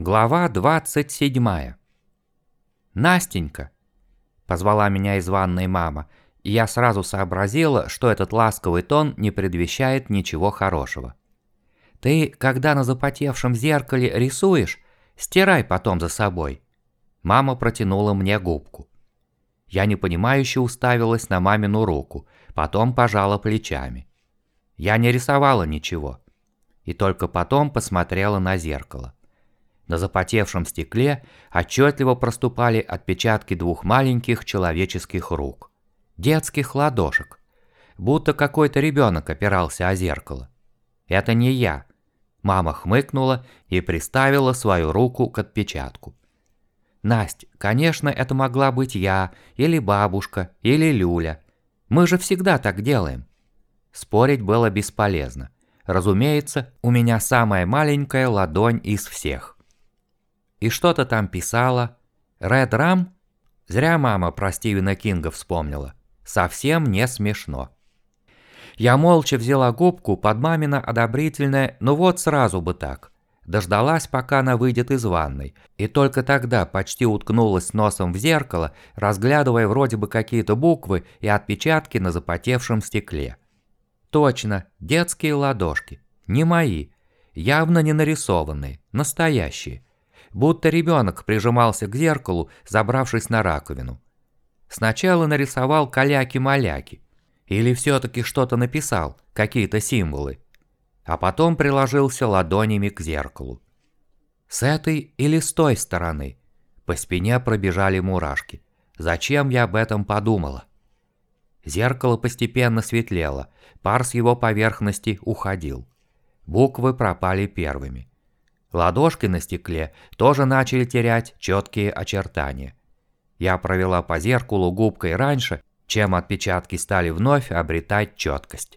Глава 27. «Настенька!» – позвала меня из ванной мама, и я сразу сообразила, что этот ласковый тон не предвещает ничего хорошего. «Ты, когда на запотевшем зеркале рисуешь, стирай потом за собой». Мама протянула мне губку. Я непонимающе уставилась на мамину руку, потом пожала плечами. Я не рисовала ничего, и только потом посмотрела на зеркало. На запотевшем стекле отчетливо проступали отпечатки двух маленьких человеческих рук. Детских ладошек. Будто какой-то ребенок опирался о зеркало. Это не я. Мама хмыкнула и приставила свою руку к отпечатку. Насть, конечно, это могла быть я, или бабушка, или Люля. Мы же всегда так делаем. Спорить было бесполезно. Разумеется, у меня самая маленькая ладонь из всех. И что-то там писала. Ред Рам? Зря мама про Стивена Кинга вспомнила. Совсем не смешно. Я молча взяла губку под мамино одобрительное «ну вот сразу бы так». Дождалась, пока она выйдет из ванной, и только тогда почти уткнулась носом в зеркало, разглядывая вроде бы какие-то буквы и отпечатки на запотевшем стекле. Точно, детские ладошки. Не мои. Явно не нарисованные, настоящие. Будто ребенок прижимался к зеркалу, забравшись на раковину. Сначала нарисовал каляки-маляки. Или все-таки что-то написал, какие-то символы. А потом приложился ладонями к зеркалу. С этой или с той стороны? По спине пробежали мурашки. Зачем я об этом подумала? Зеркало постепенно светлело, пар с его поверхности уходил. Буквы пропали первыми. Ладошки на стекле тоже начали терять четкие очертания. Я провела по зеркалу губкой раньше, чем отпечатки стали вновь обретать четкость.